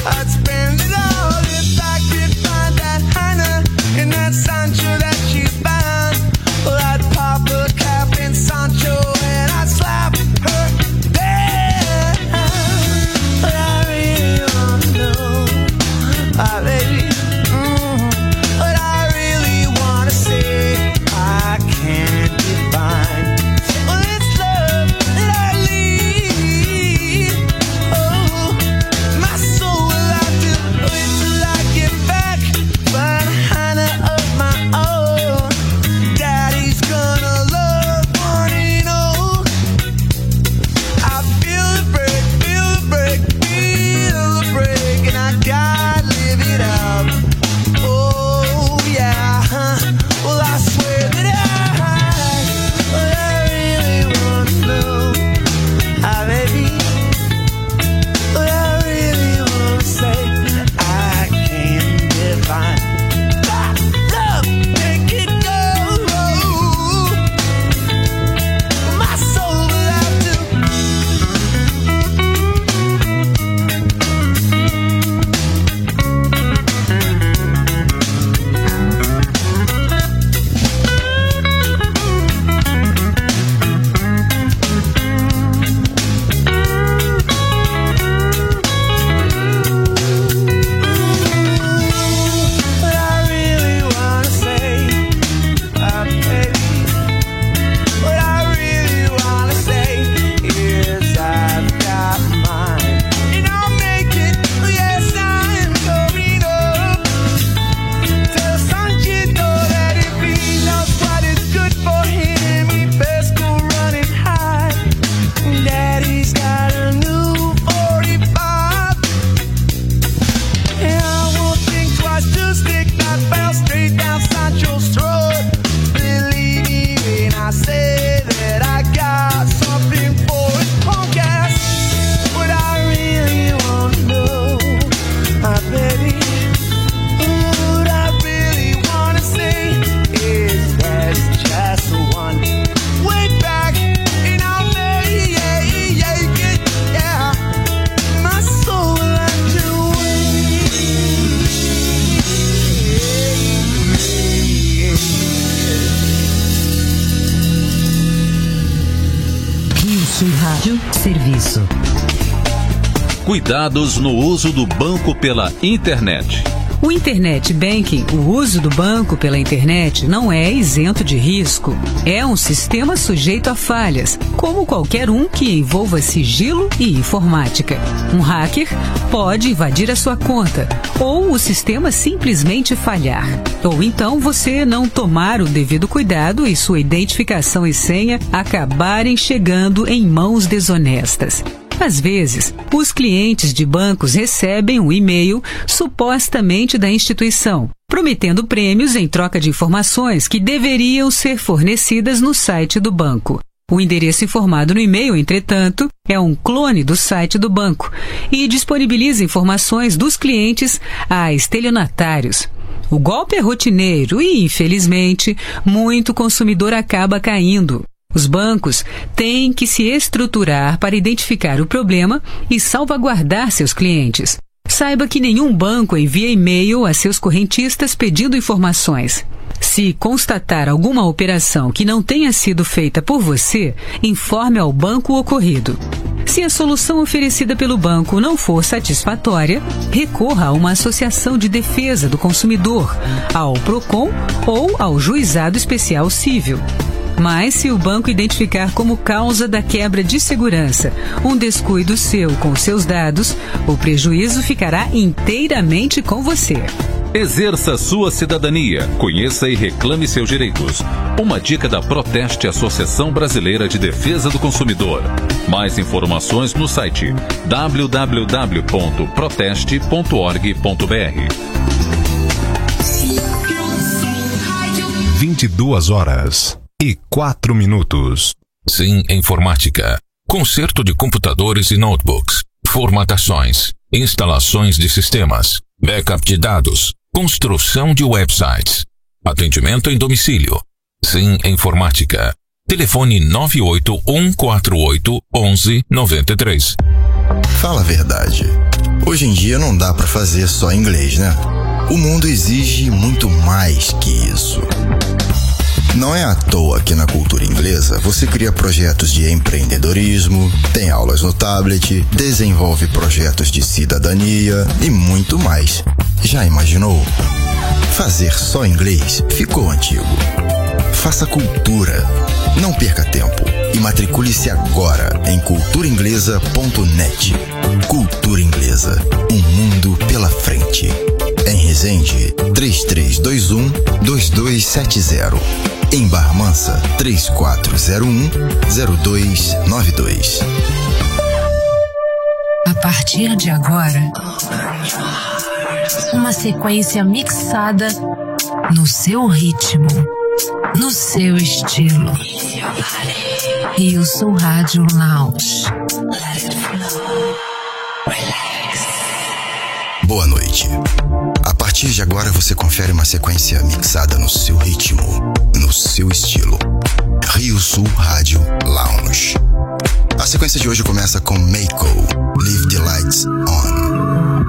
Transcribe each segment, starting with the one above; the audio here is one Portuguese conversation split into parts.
I'd spend it all if I could find that Hannah in that Sancho that she's bound. Well, I'd pop a cap in Sancho and I'd slap her down. But I really wanna know, baby, but I really wanna say I can't define. Well, it's love that I need. Oh, my soul will have to wait till I get back. Find Hannah of my own. Daddy's gonna love one and all. I feel the break, feel the break, feel the break, and I gotta live it up. Oh yeah, well I swear that I really wanna know, baby, but I really wanna say I can't define. Love, make it go. My soul will have to. But I really wanna say, baby, what I really wanna say is I've got mine, and I'll make it. Yes, I'm going up. Tell Sanchito that if he knows what is good for him, he best go running high. Daddy's got a new 45, and I won't think twice to stick that bell straight down Sancho's throat. Believe me when I say that I got something for his punk ass. What I really wanna know, baby, what I really wanna say is there's just one way back, and I'll make it, yeah. My soul will have to wait. Rio Sul Rádio, serviço. Cuidados no uso do banco pela internet. O Internet Banking, o uso do banco pela internet, não é isento de risco. É um sistema sujeito a falhas, como qualquer um que envolva sigilo e informática. Um hacker pode invadir a sua conta, ou o sistema simplesmente falhar. Ou então você não tomar o devido cuidado e sua identificação e senha acabarem chegando em mãos desonestas. Às vezes, os clientes de bancos recebem um e-mail supostamente da instituição, prometendo prêmios em troca de informações que deveriam ser fornecidas no site do banco. O endereço informado no e-mail, entretanto, é um clone do site do banco e disponibiliza informações dos clientes a estelionatários. O golpe é rotineiro e, infelizmente, muito consumidor acaba caindo. Os bancos têm que se estruturar para identificar o problema e salvaguardar seus clientes. Saiba que nenhum banco envia e-mail a seus correntistas pedindo informações. Se constatar alguma operação que não tenha sido feita por você, informe ao banco o ocorrido. Se a solução oferecida pelo banco não for satisfatória, recorra a uma associação de defesa do consumidor, ao PROCON ou ao Juizado Especial Cível. Mas se o banco identificar como causa da quebra de segurança um descuido seu com seus dados, o prejuízo ficará inteiramente com você. Exerça sua cidadania, conheça e reclame seus direitos. Uma dica da Proteste, Associação Brasileira de Defesa do Consumidor. Mais informações no site www.proteste.org.br. 22h04. Sim Informática. Conserto de computadores e notebooks. Formatações. Instalações de sistemas. Backup de dados. Construção de websites. Atendimento em domicílio. Sim Informática. Telefone 981481193. Fala a verdade. Hoje em dia não dá pra fazer só inglês, né? O mundo exige muito mais que isso. Não é à toa que na cultura inglesa você cria projetos de empreendedorismo, tem aulas no tablet, desenvolve projetos de cidadania e muito mais. Já imaginou? Fazer só inglês ficou antigo. Faça cultura. Não perca tempo e matricule-se agora em culturainglesa.net. Cultura Inglesa, um mundo pela frente. Em Resende, 3321-2270. Em Barra Mansa, 3401-0292. A partir de agora, uma sequência mixada no seu ritmo, no seu estilo. Rio Sul Rádio Lounge. Boa noite. A partir de agora você confere uma sequência mixada no seu ritmo, no seu estilo. Rio Sul Rádio Lounge. A sequência de hoje começa com Meiko, Leave the Lights On.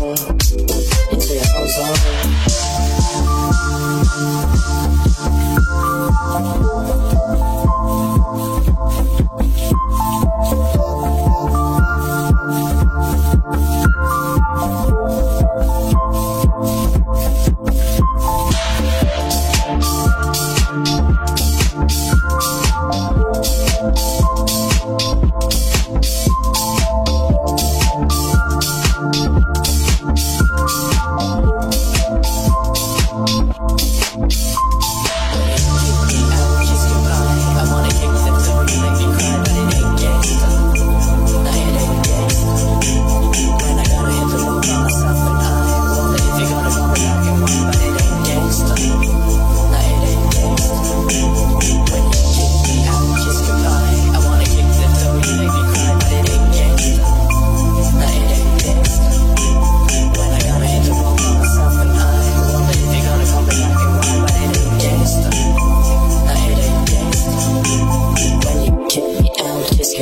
Into your ozone.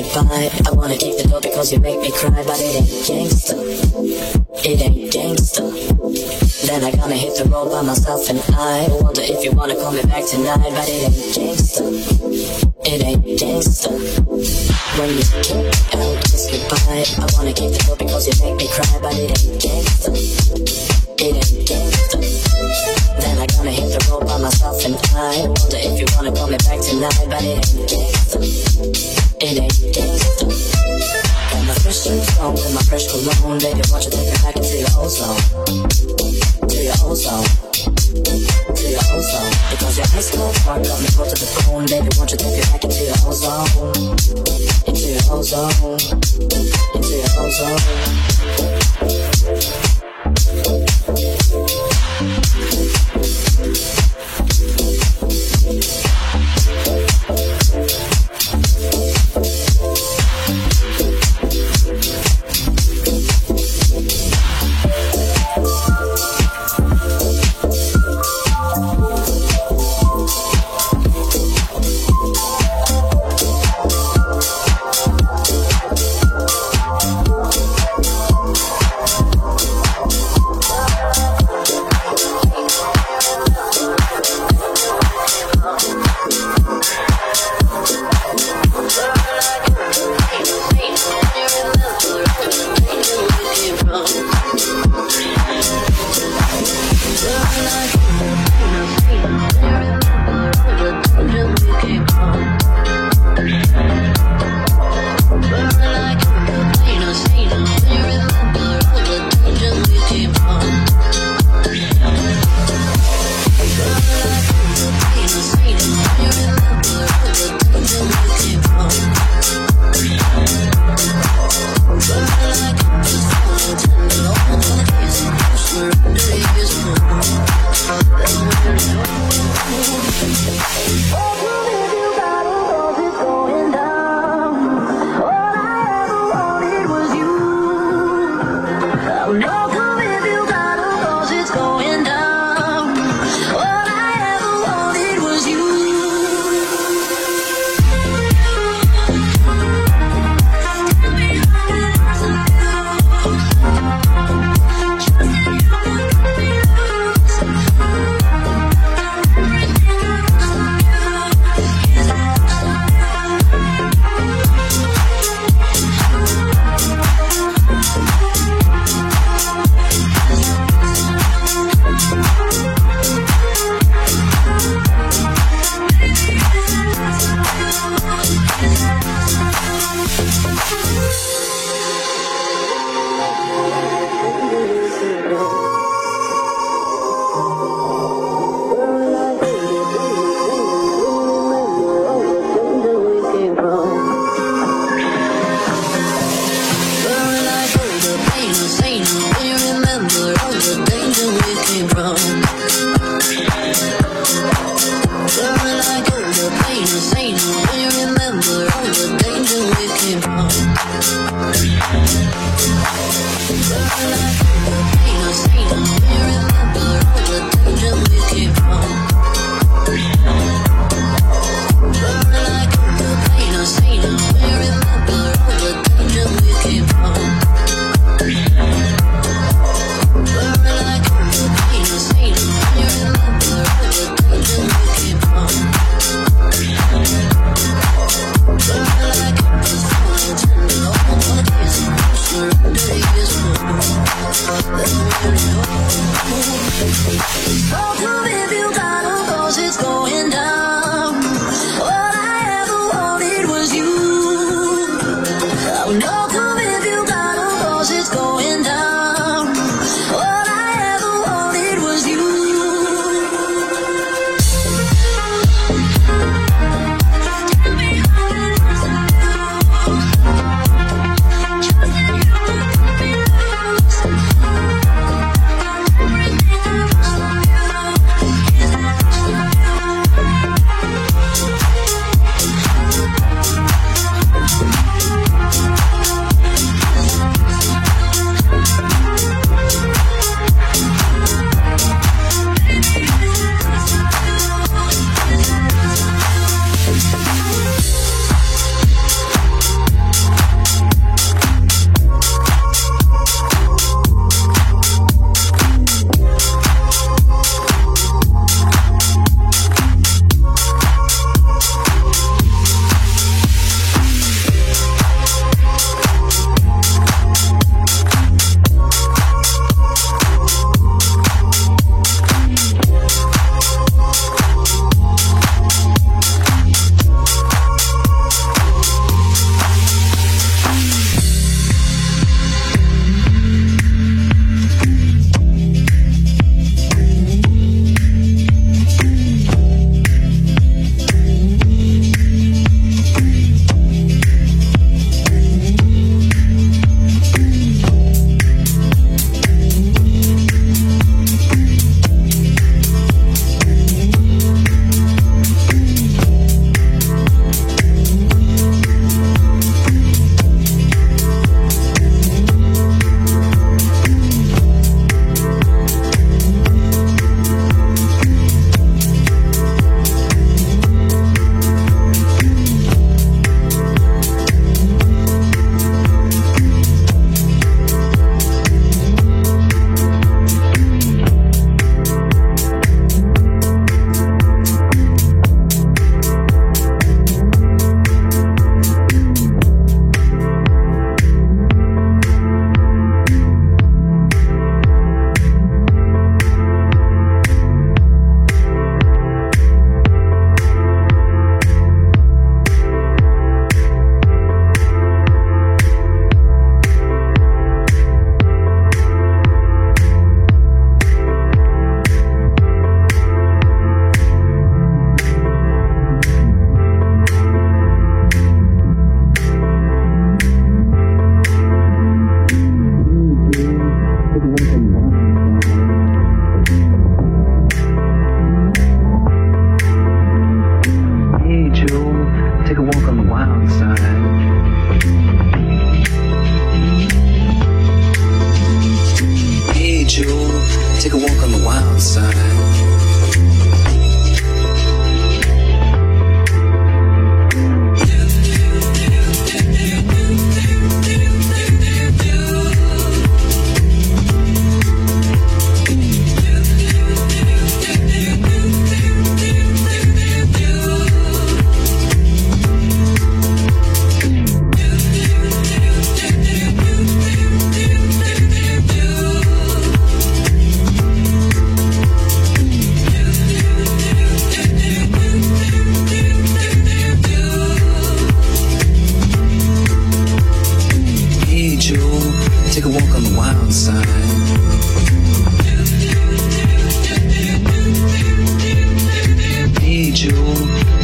goodbye. I wanna keep the door because you make me cry, but it ain't gangsta. It ain't gangsta. Then I gonna hit the road by myself, and I wonder if you wanna call me back tonight, but it ain't gangsta. It ain't gangsta. When you kick out, kiss goodbye. I wanna keep the door because you make me cry, but it ain't gangsta. It ain't gangsta. Then I gonna hit the road by myself, and I wonder if you wanna call me back tonight, but it ain't gangsta. It ain't gangsta. Got my fresh shoes on with my fresh cologne, baby, won't you take me back into your old zone? To your old zone. To your old zone. Because your ice cold heart got me close to the bone, baby, won't you take me back into your old zone? Into your old zone. Into your old zone.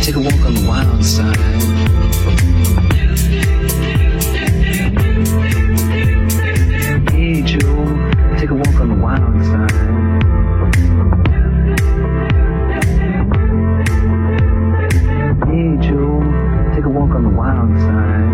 take a walk on the wild side. Hey Joe, take a walk on the wild side. Hey Joe, take a walk on the wild side.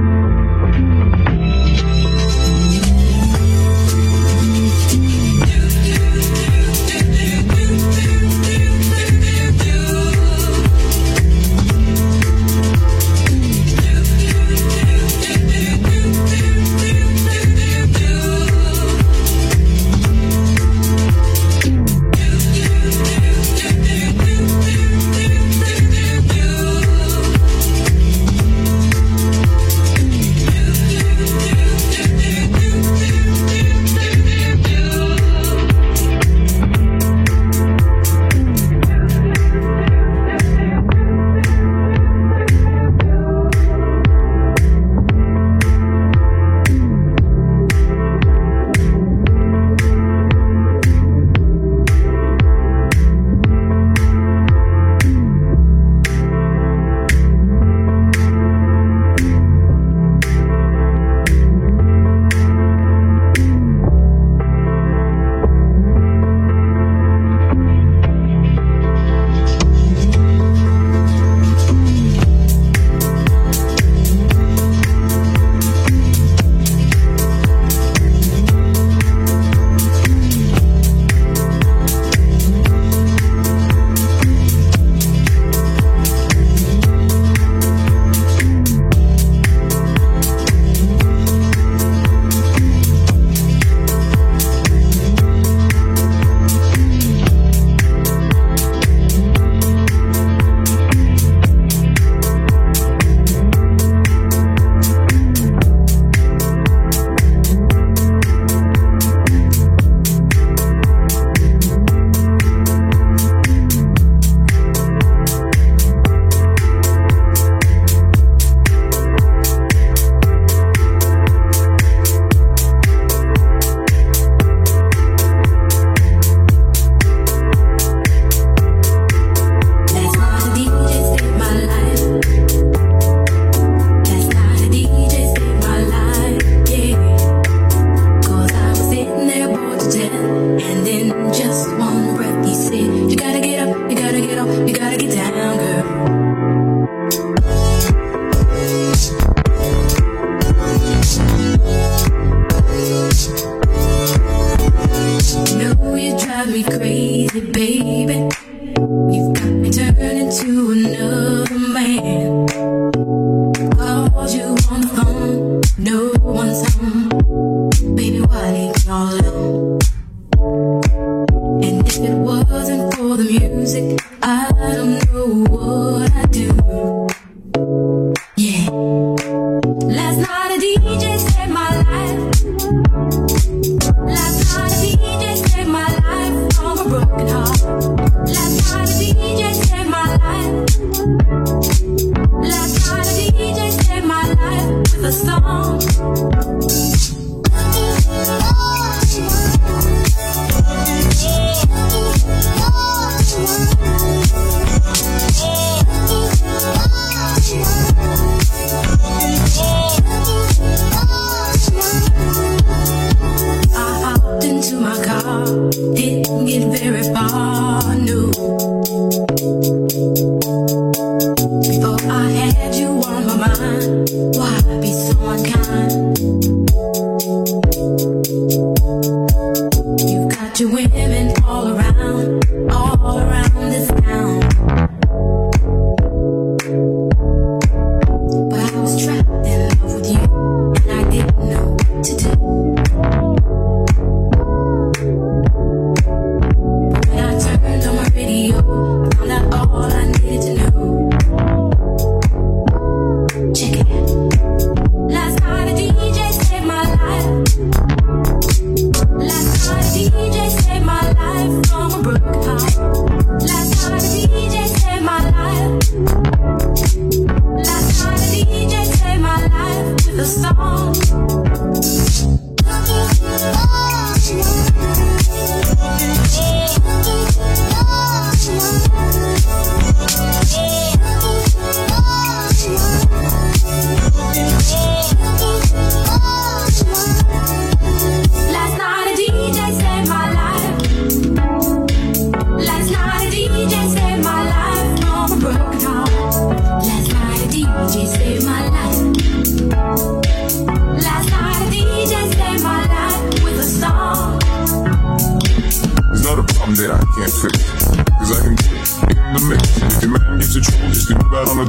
Last night a DJ saved my life.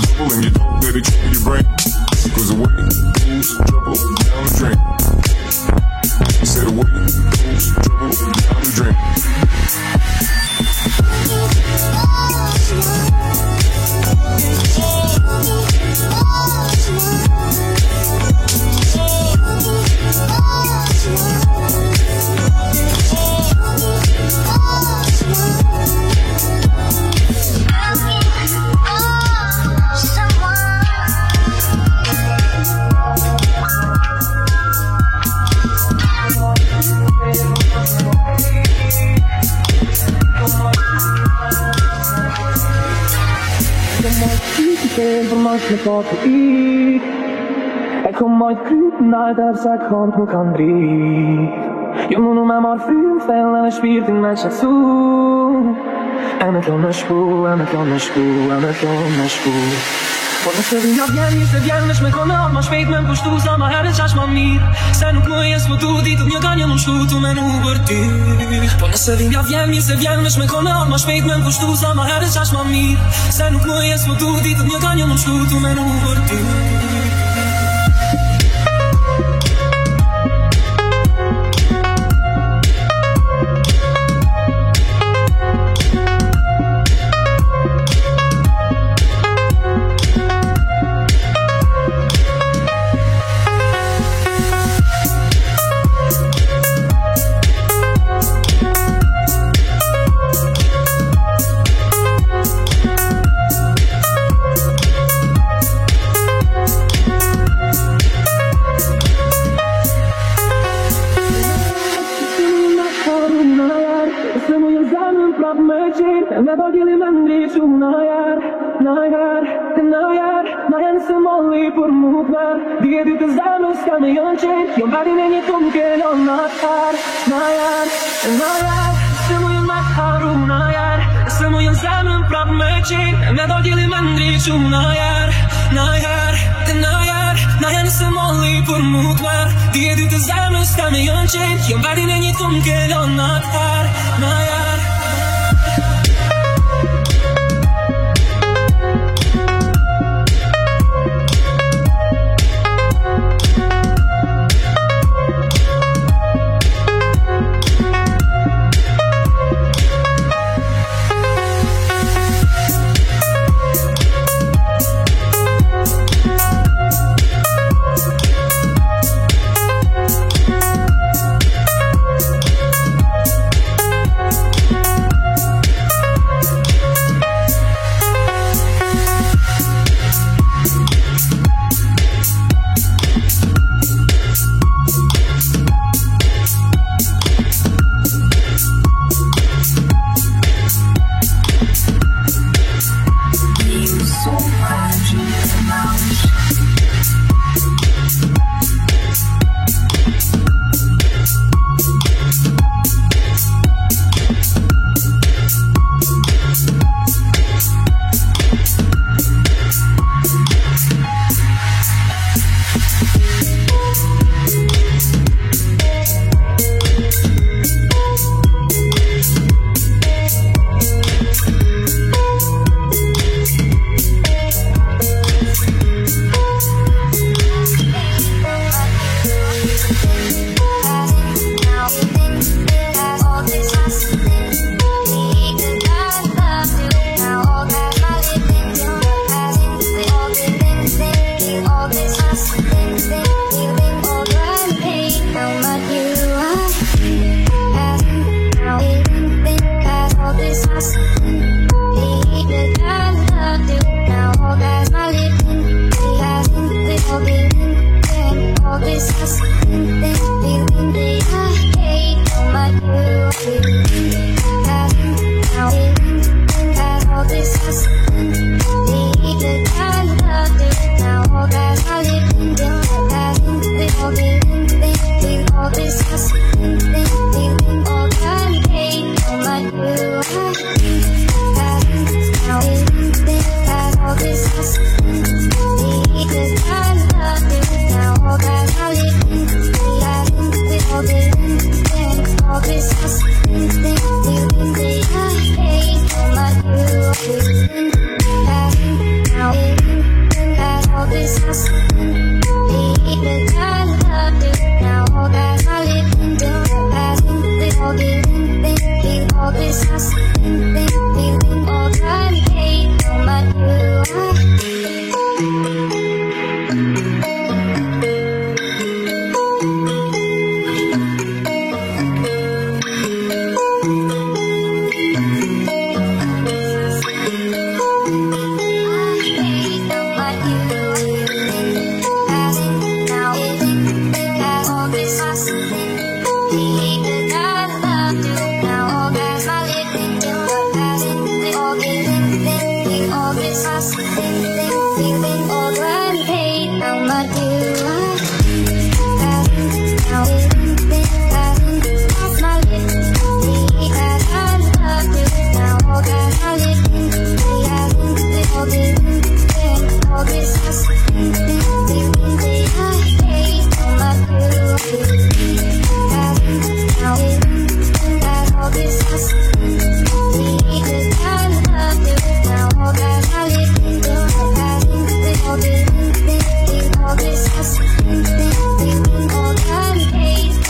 trouble and you don't let it trouble your brain. Cause away goes trouble down the drain. He said away goes trouble down the drain. Med baterit jeg kom uit krypen uit der zij komt hoe kan drie je moet nog maar vriend veel en spiert in met zijn toe en het on spoel en het on spoel en het on spoel Cuando se viernes me conă mă speit men puștu să mă heră și-aș mă mir să nu cuiesc mă tu ditul mie că eu nu știu tu mă nu vărti Cuando se viernes me conă mă speit men puștu să mă heră și-aș mă mir să nu cuiesc mă tu ditul mie că eu nu știu tu mă nu vărti Med bagili mendri tu nayar Nahensim olli por mutlar Diye du tezamız kamyon çek Yon bari neni tumke yon natar Nayar Simuyon matharu nayar Simuyon zamın prap mecin Med bagili mendri tu nayar Nahensim olli por mutlar Diye du tezamız kamyon çek Yon bari neni tumke yon natar Nayar All this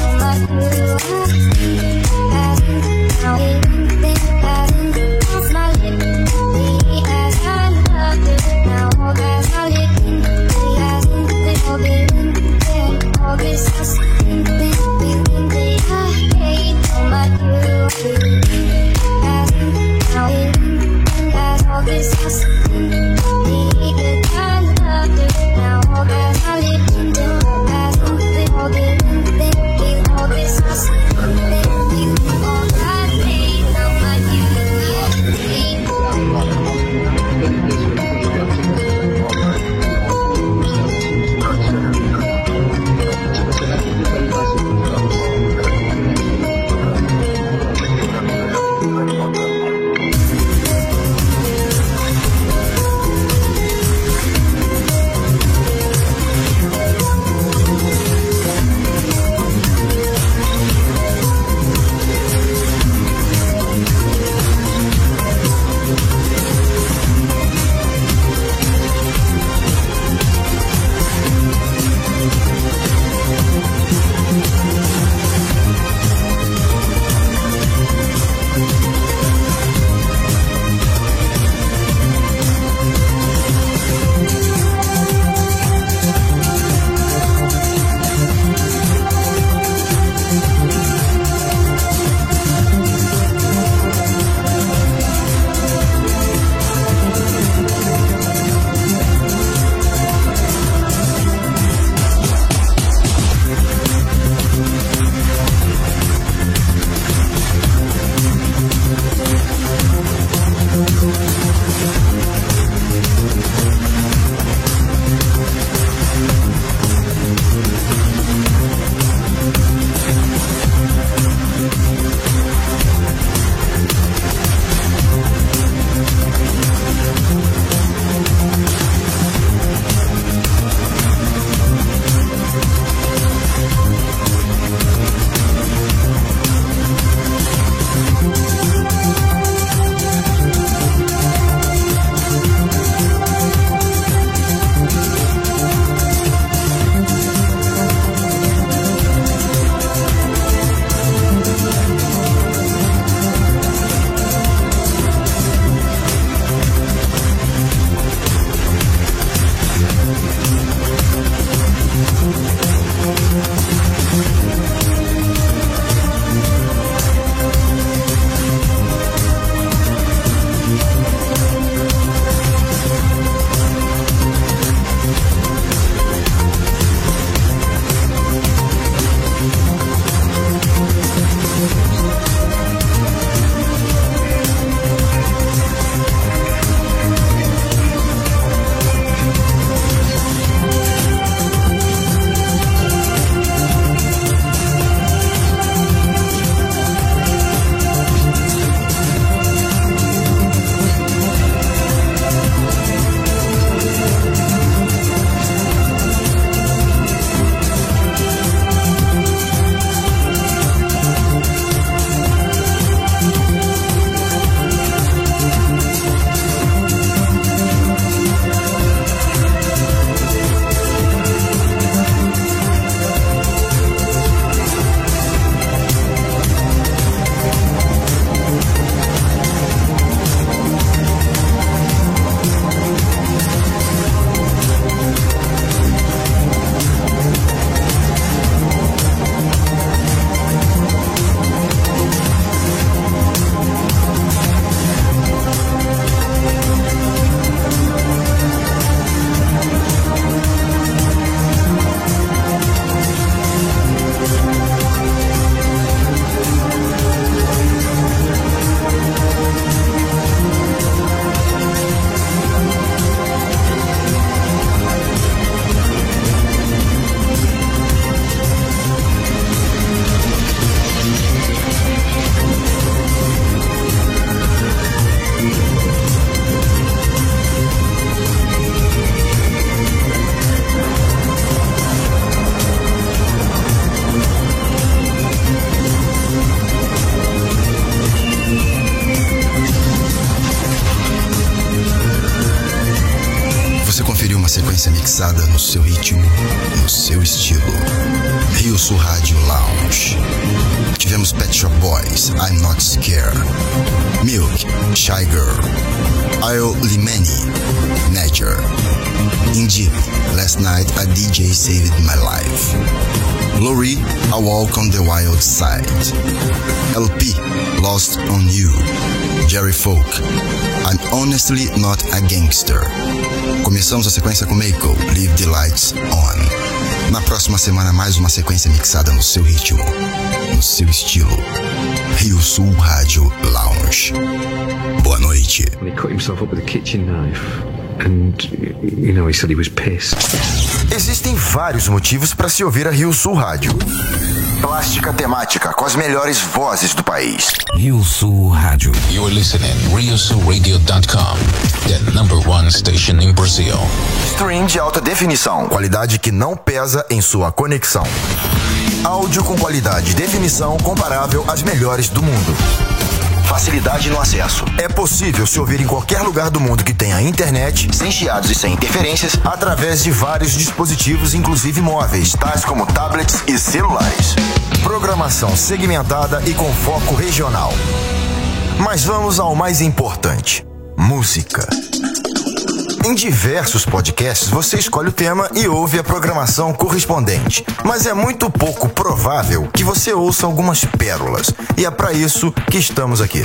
sequência mixada no seu ritmo, no seu estilo. Rio Sul Rádio Lounge. Tivemos Pet Shop Boys, I'm Not Scared. Milk, Shy Girl. Io Limeni, Nature. In Deep, Last Night a DJ Saved My Life. Lori, A Walk on the Wild Side. LP, Lost on You. Jerry Folk, I'm Honestly Not a Gangster. Começamos a sequência com Mako, Leave the Lights On. Na próxima semana, mais uma sequência mixada no seu ritmo, no seu estilo. Rio Sul Rádio Lounge. Boa noite. He cut himself up with a kitchen knife. And, you know, he said he was pissed. Existem vários motivos para se ouvir a Rio Sul Rádio. Plástica temática com as melhores vozes do país. Rio Sul Rádio. You're listening RioSulRadio.com, the #1 station in Brazil. Stream de alta definição, qualidade que não pesa em sua conexão. Áudio com qualidade e definição comparável às melhores do mundo. Facilidade no acesso. É possível se ouvir em qualquer lugar do mundo que tenha internet, sem chiados e sem interferências, através de vários dispositivos, inclusive móveis, tais como tablets e celulares. Programação segmentada e com foco regional. Mas vamos ao mais importante: música. Em diversos podcasts você escolhe o tema e ouve a programação correspondente, mas é muito pouco provável que você ouça algumas pérolas, e é para isso que estamos aqui.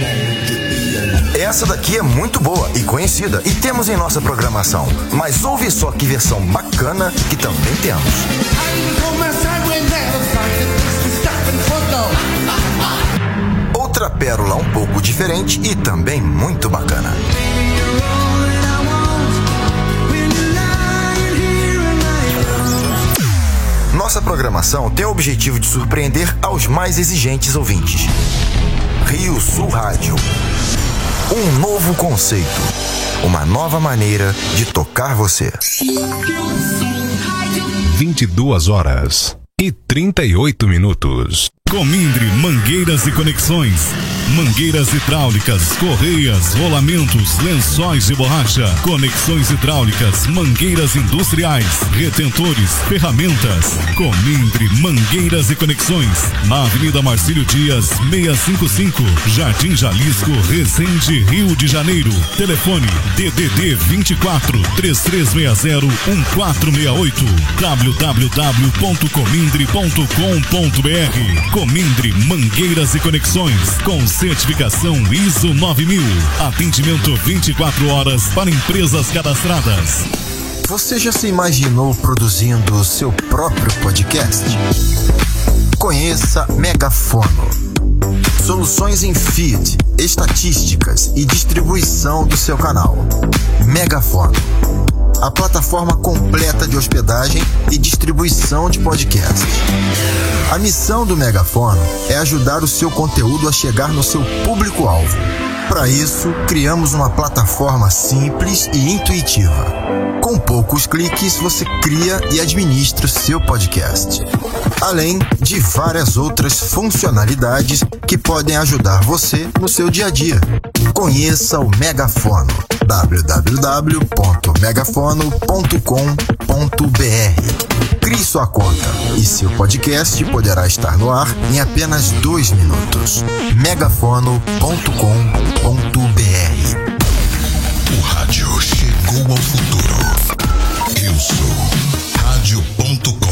Essa daqui é muito boa e conhecida e temos em nossa programação, mas ouve só que versão bacana que também temos. Outra pérola um pouco diferente e também muito bacana. Nossa programação tem o objetivo de surpreender aos mais exigentes ouvintes. Rio Sul Rádio. Um novo conceito. Uma nova maneira de tocar você. 22h38. Comindre Mangueiras e Conexões. Mangueiras hidráulicas, correias, rolamentos, lençóis de borracha, conexões hidráulicas, mangueiras industriais, retentores, ferramentas. Comindre Mangueiras e Conexões. Na Avenida Marcílio Dias, 655, Jardim Jalisco, Resende, Rio de Janeiro. Telefone DDD 24 3360 1468. www.comindre.com.br. Comindre Mangueiras e Conexões, com certificação ISO 9000. Atendimento 24 horas para empresas cadastradas. Você já se imaginou produzindo o seu próprio podcast? Conheça Megafono. Soluções em feed, estatísticas e distribuição do seu canal. Megafono. A plataforma completa de hospedagem e distribuição de podcasts. A missão do Megafono é ajudar o seu conteúdo a chegar no seu público-alvo. Para isso, criamos uma plataforma simples e intuitiva. Com poucos cliques, você cria e administra o seu podcast. Além de várias outras funcionalidades que podem ajudar você no seu dia a dia. Conheça o Megafono. www.megafono.com.br. Crie sua conta e seu podcast poderá estar no ar em apenas 2 minutos. megafono.com.br. O rádio chegou ao futuro. Eu sou rádio.com.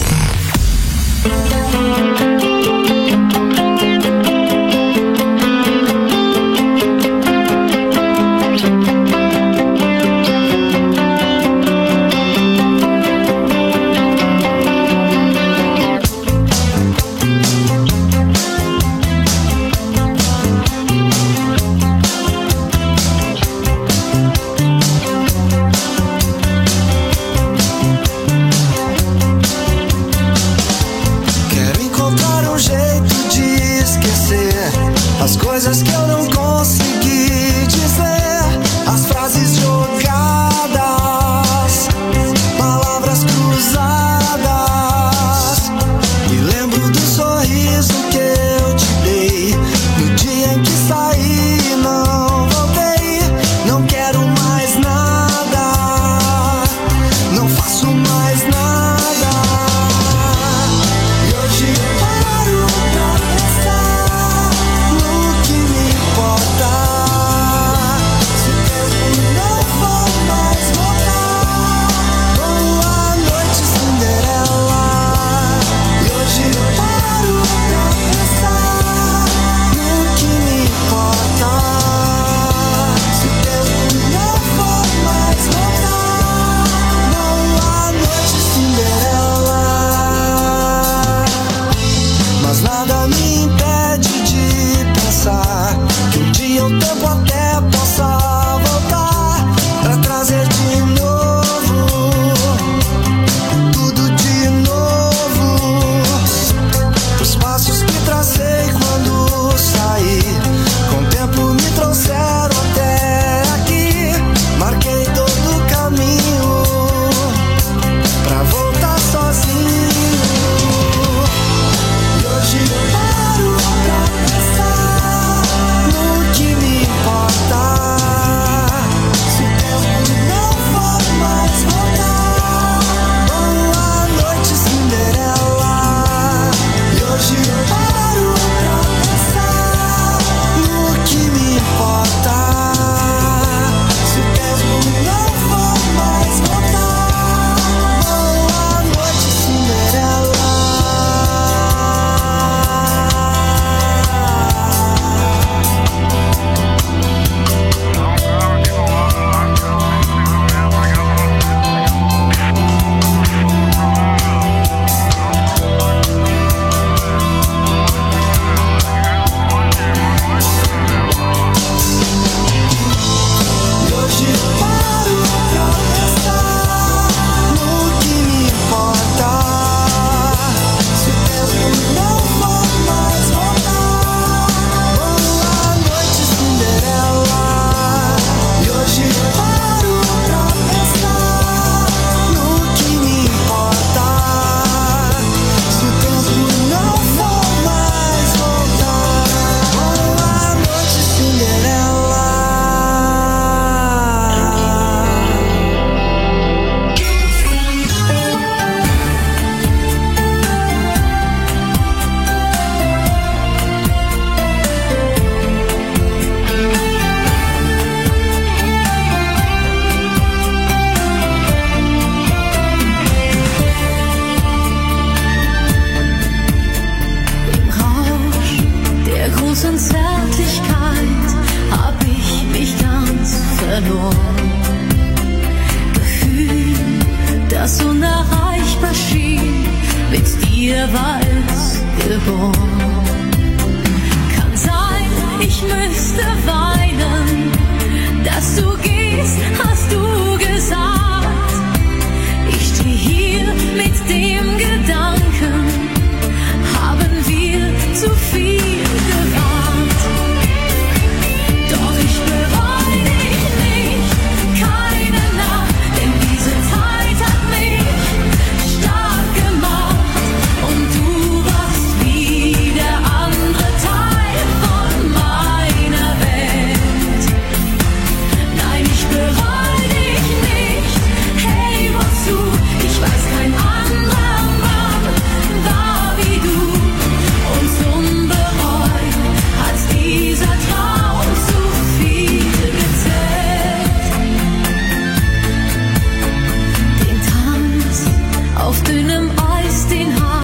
Hier war es geboren. Kann sein, ich müsste weinen, dass du